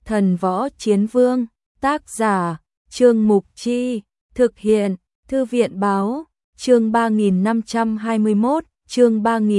Thần Võ Chiến Vương, tác giả, Trương Mục Chi, thực hiện, Thư viện Báo, chương 3521, chương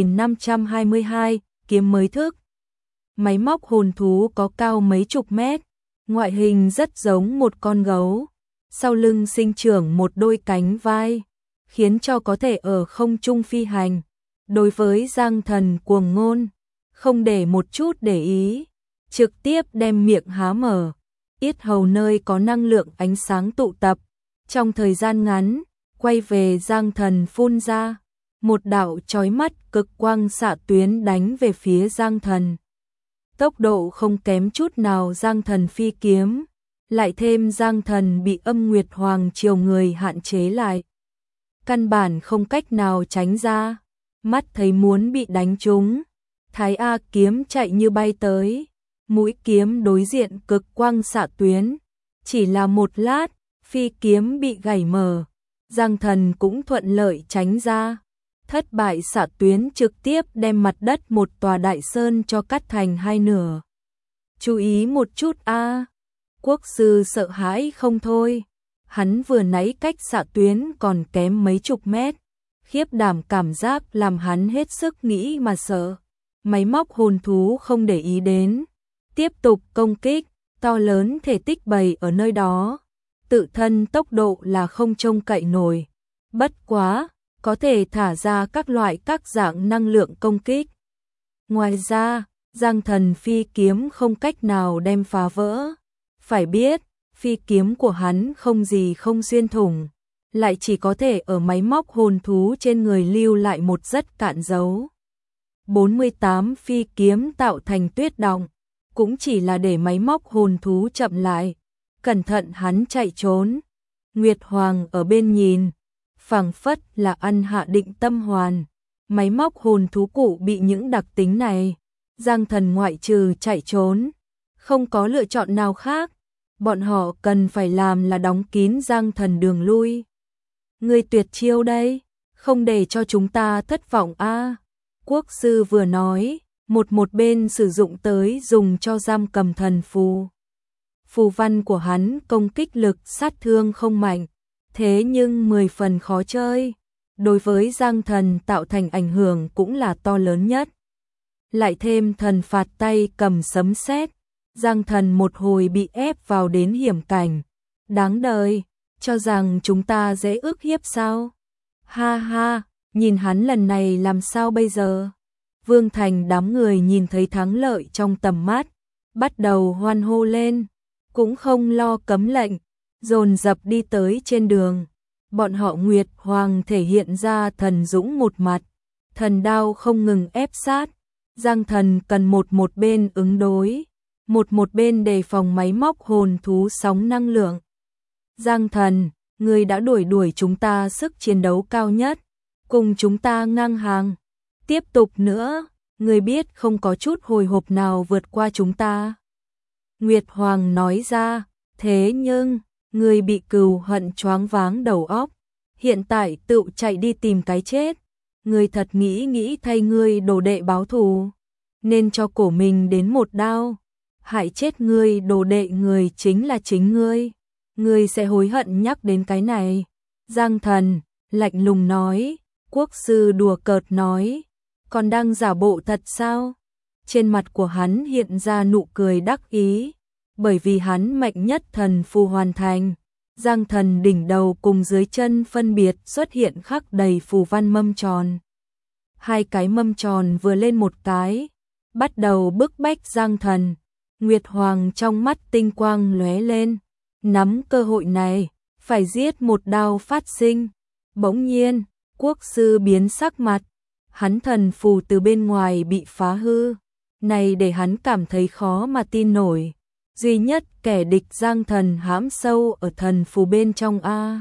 3522, kiếm mới thức. Máy móc hồn thú có cao mấy chục mét, ngoại hình rất giống một con gấu, sau lưng sinh trưởng một đôi cánh vai, khiến cho có thể ở không trung phi hành. Đối với Giang Thần cuồng ngôn, không để một chút để ý, trực tiếp đem miệng há mở, yết hầu nơi có năng lượng ánh sáng tụ tập, trong thời gian ngắn, quay về Giang Thần phun ra, một đạo chói mắt cực quang xạ tuyến đánh về phía Giang Thần. Tốc độ không kém chút nào Giang Thần phi kiếm, lại thêm Giang Thần bị Âm Nguyệt Hoàng Triều người hạn chế lại, căn bản không cách nào tránh ra, mắt thấy muốn bị đánh trúng, Thái A kiếm chạy như bay tới, mũi kiếm đối diện cực quang xạ tuyến, chỉ là một lát, phi kiếm bị gãy mở, Giang Thần cũng thuận lợi tránh ra. Thất bại xạ tuyến trực tiếp đem mặt đất một tòa đại sơn cho cắt thành hai nửa. Chú ý một chút a. Quốc sư sợ hãi không thôi. Hắn vừa nãy cách xạ tuyến còn kém mấy chục mét. Khiếp đảm cảm giác làm hắn hết sức nghĩ mà sợ. Máy móc hồn thú không để ý đến. Tiếp tục công kích, to lớn thể tích bày ở nơi đó. Tự thân tốc độ là không trông cậy nổi. Bất quá, có thể thả ra các dạng năng lượng công kích. Ngoài ra, Giang Thần phi kiếm không cách nào đem phá vỡ. Phải biết, phi kiếm của hắn không gì không xuyên thủng, lại chỉ có thể ở máy móc hồn thú trên người lưu lại một rất cạn dấu. 48 phi kiếm tạo thành tuyết động, cũng chỉ là để máy móc hồn thú chậm lại. Cẩn thận hắn chạy trốn. Nguyệt Hoàng ở bên nhìn, phảng phất là ăn hạ định tâm hoàn. Máy móc hồn thú cụ bị những đặc tính này, Giang Thần ngoại trừ chạy trốn, không có lựa chọn nào khác. Bọn họ cần phải làm là đóng kín Giang Thần đường lui. Người tuyệt chiêu đây, không để cho chúng ta thất vọng a. Quốc sư vừa nói, một bên sử dụng tới dùng cho giam cầm thần phù. Phù văn của hắn công kích lực sát thương không mạnh, thế nhưng 10 phần khó chơi, đối với Giang Thần tạo thành ảnh hưởng cũng là to lớn nhất. Lại thêm thần phạt tay cầm sấm sét, Giang Thần một hồi bị ép vào đến hiểm cảnh. Đáng đời, cho rằng chúng ta dễ ức hiếp sao? Ha ha, nhìn hắn lần này làm sao bây giờ? Vương Thành đám người nhìn thấy thắng lợi trong tầm mắt, bắt đầu hoan hô lên, cũng không lo cấm lệnh, dồn dập đi tới trên đường. Bọn họ Nguyệt Hoàng thể hiện ra thần dũng một mặt, thần đao không ngừng ép sát. Giang Thần cần một bên ứng đối, một bên đề phòng máy móc hồn thú sóng năng lượng. Giang Thần, người đã đuổi chúng ta sức chiến đấu cao nhất, cùng chúng ta ngang hàng. Tiếp tục nữa, người biết không có chút hồi hộp nào vượt qua chúng ta. Nguyệt Hoàng nói ra, thế nhưng, người bị cừu hận choáng váng đầu óc, hiện tại tự chạy đi tìm cái chết. Người thật nghĩ thay ngươi đồ đệ báo thù, nên cho cổ mình đến một đao. Hại chết ngươi đồ đệ người chính là chính ngươi. Ngươi sẽ hối hận nhắc đến cái này. Giang Thần, lạnh lùng nói, quốc sư đùa cợt nói, còn đang giả bộ thật sao? Trên mặt của hắn hiện ra nụ cười đắc ý, bởi vì hắn mạnh nhất thần phù hoàn thành. Giang Thần đỉnh đầu cùng dưới chân phân biệt xuất hiện khắc đầy phù văn mâm tròn. Hai cái mâm tròn vừa lên một cái, bắt đầu bức bách Giang Thần. Nguyệt Hoàng trong mắt tinh quang lóe lên, nắm cơ hội này, phải giết một đao phát sinh. Bỗng nhiên, quốc sư biến sắc mặt, hắn thần phù từ bên ngoài bị phá hư, này để hắn cảm thấy khó mà tin nổi. Duy nhất kẻ địch Giang Thần hãm sâu ở thần phù bên trong a.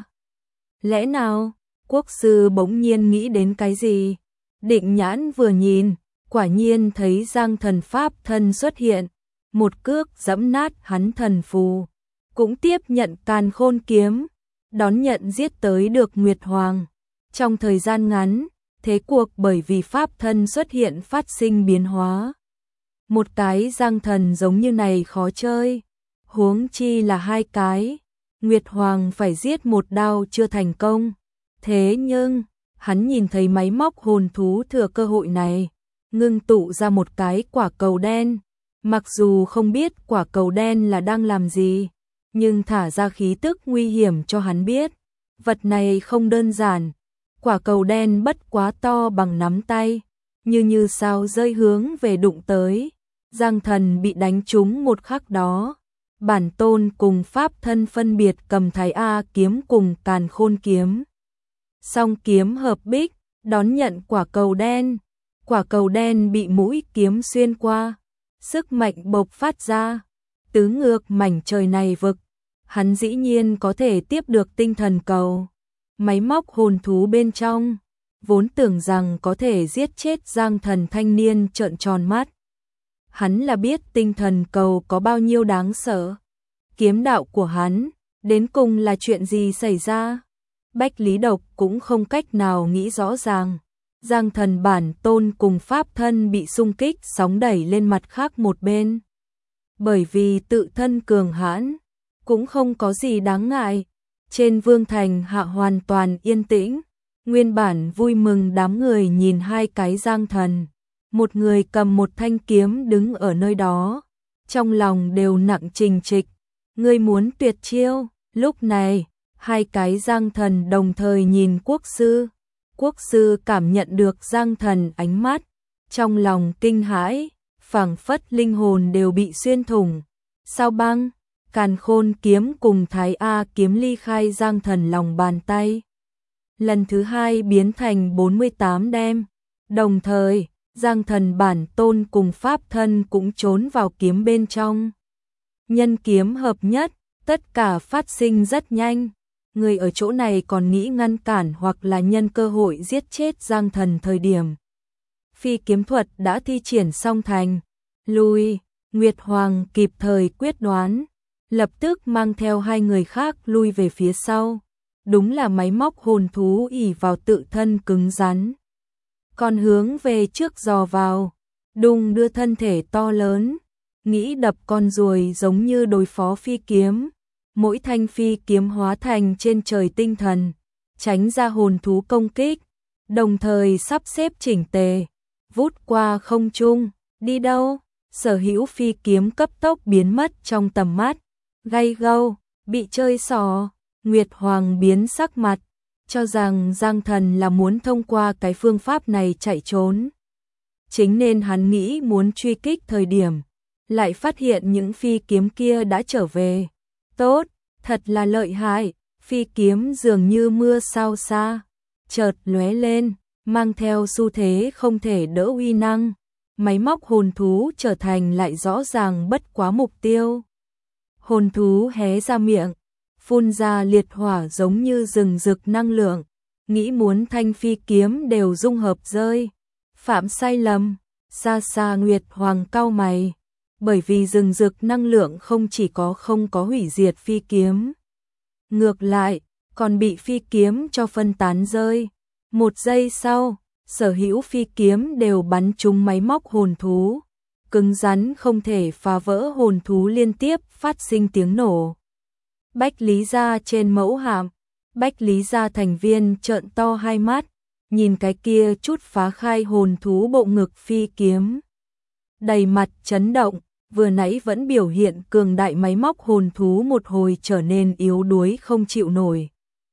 Lẽ nào, quốc sư bỗng nhiên nghĩ đến cái gì? Định nhãn vừa nhìn, quả nhiên thấy Giang Thần pháp thân xuất hiện, một cước giẫm nát hắn thần phù, cũng tiếp nhận càn khôn kiếm, đón nhận giết tới được Nguyệt Hoàng. Trong thời gian ngắn, thế cuộc bởi vì pháp thân xuất hiện phát sinh biến hóa. Một cái Giang Thần giống như này khó chơi, huống chi là hai cái. Nguyệt Hoàng phải giết một đao chưa thành công. Thế nhưng, hắn nhìn thấy máy móc hồn thú thừa cơ hội này, ngưng tụ ra một cái quả cầu đen. Mặc dù không biết quả cầu đen là đang làm gì, nhưng thả ra khí tức nguy hiểm cho hắn biết. Vật này không đơn giản. Quả cầu đen bất quá to bằng nắm tay, như sao rơi hướng về đụng tới. Giang Thần bị đánh trúng một khắc đó. Bản tôn cùng pháp thân phân biệt cầm Thái A kiếm cùng Càn Khôn kiếm. Song kiếm hợp bích, đón nhận quả cầu đen. Quả cầu đen bị mũi kiếm xuyên qua, sức mạnh bộc phát ra, tứ ngược mảnh trời này vực. Hắn dĩ nhiên có thể tiếp được tinh thần cầu. Máy móc hồn thú bên trong, vốn tưởng rằng có thể giết chết Giang Thần thanh niên trợn tròn mắt. Hắn là biết tinh thần cầu có bao nhiêu đáng sợ. Kiếm đạo của hắn, đến cùng là chuyện gì xảy ra? Bách Lý Độc cũng không cách nào nghĩ rõ ràng. Giang Thần bản tôn cùng pháp thân bị xung kích sóng đẩy lên mặt khác một bên. Bởi vì tự thân cường hãn, cũng không có gì đáng ngại. Trên vương thành hạ hoàn toàn yên tĩnh. Nguyên bản vui mừng đám người nhìn hai cái Giang Thần. Một người cầm một thanh kiếm đứng ở nơi đó. Trong lòng đều nặng trình trịch. Ngươi muốn tuyệt chiêu. Lúc này, hai cái Giang Thần đồng thời nhìn quốc sư. Quốc sư cảm nhận được Giang Thần ánh mắt. Trong lòng kinh hãi, phảng phất linh hồn đều bị xuyên thủng. Sao băng, Càn Khôn kiếm cùng Thái A kiếm ly khai Giang Thần lòng bàn tay. Lần thứ hai biến thành 48 đem. Đồng thời, Giang Thần bản tôn cùng pháp thân cũng trốn vào kiếm bên trong. Nhân kiếm hợp nhất, tất cả phát sinh rất nhanh. Người ở chỗ này còn nghĩ ngăn cản hoặc là nhân cơ hội giết chết Giang Thần thời điểm. Phi kiếm thuật đã thi triển xong thành. Lui, Nguyệt Hoàng kịp thời quyết đoán. Lập tức mang theo hai người khác lui về phía sau. Đúng là máy móc hồn thú ỷ vào tự thân cứng rắn. Còn hướng về trước dò vào, đùng đưa thân thể to lớn, nghĩ đập con ruồi giống như đối phó phi kiếm. Mỗi thanh phi kiếm hóa thành trên trời tinh thần, tránh ra hồn thú công kích, đồng thời sắp xếp chỉnh tề, vút qua không trung, đi đâu? Sở hữu phi kiếm cấp tốc biến mất trong tầm mắt. Gay gâu, bị chơi xỏ, Nguyệt Hoàng biến sắc mặt, cho rằng Giang Thần là muốn thông qua cái phương pháp này chạy trốn. Chính nên hắn nghĩ muốn truy kích thời điểm, lại phát hiện những phi kiếm kia đã trở về. Tốt, thật là lợi hại, phi kiếm dường như mưa sao xa, chợt lóe lên, mang theo xu thế không thể đỡ uy năng. Máy móc hồn thú trở thành lại rõ ràng bất quá mục tiêu. Hồn thú hé ra miệng, phun ra liệt hỏa giống như rừng rực năng lượng, nghĩ muốn thanh phi kiếm đều dung hợp rơi. Phạm sai lầm, xa xa Nguyệt Hoàng cau mày, bởi vì rừng rực năng lượng không chỉ không có hủy diệt phi kiếm. Ngược lại, còn bị phi kiếm cho phân tán rơi. Một giây sau, sở hữu phi kiếm đều bắn trúng máy móc hồn thú. Cứng rắn không thể phá vỡ, hồn thú liên tiếp phát sinh tiếng nổ. Bách Lý gia trên mẫu hạm, Bách Lý gia thành viên trợn to hai mắt, nhìn cái kia chút phá khai hồn thú bộ ngực phi kiếm. Đầy mặt chấn động, vừa nãy vẫn biểu hiện cường đại máy móc hồn thú một hồi trở nên yếu đuối không chịu nổi.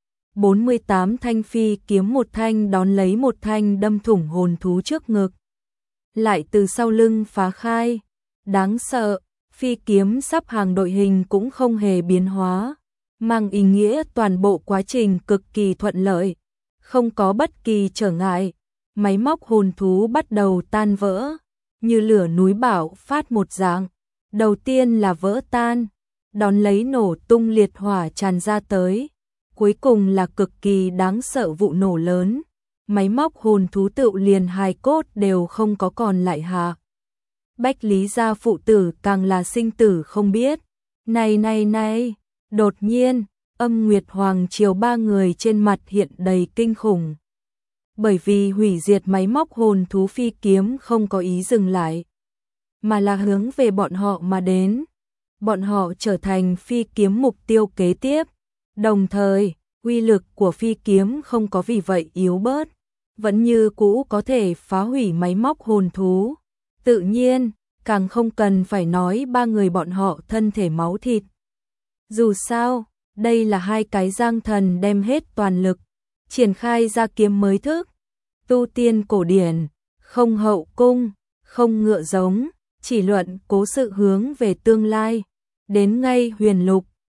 48 thanh phi kiếm một thanh đón lấy một thanh đâm thủng hồn thú trước ngực. Lại từ sau lưng phá khai. Đáng sợ, phi kiếm sắp hàng đội hình cũng không hề biến hóa, mang ý nghĩa toàn bộ quá trình cực kỳ thuận lợi, không có bất kỳ trở ngại. Máy móc hồn thú bắt đầu tan vỡ, như lửa núi bạo phát một dạng. Đầu tiên là vỡ tan, đón lấy nổ tung liệt hỏa tràn ra tới. Cuối cùng là cực kỳ đáng sợ vụ nổ lớn. Máy móc hồn thú tự liền hài cốt đều không có còn lại hạ. Bách Lý gia phụ tử càng là sinh tử không biết. Này, đột nhiên, Âm Nguyệt Hoàng Triều ba người trên mặt hiện đầy kinh khủng. Bởi vì hủy diệt máy móc hồn thú phi kiếm không có ý dừng lại, mà là hướng về bọn họ mà đến. bọn họ trở thành phi kiếm mục tiêu kế tiếp. Đồng thời, uy lực của phi kiếm không có vì vậy yếu bớt, vẫn như cũ có thể phá hủy máy móc hồn thú. Tự nhiên, càng không cần phải nói ba người bọn họ thân thể máu thịt. Dù sao, đây là hai cái giang thần đem hết toàn lực, triển khai ra kiếm mới thức. Tu tiên cổ điển, không hậu cung, không ngựa giống, chỉ luận cố sự hướng về tương lai. Đến ngay huyền lục,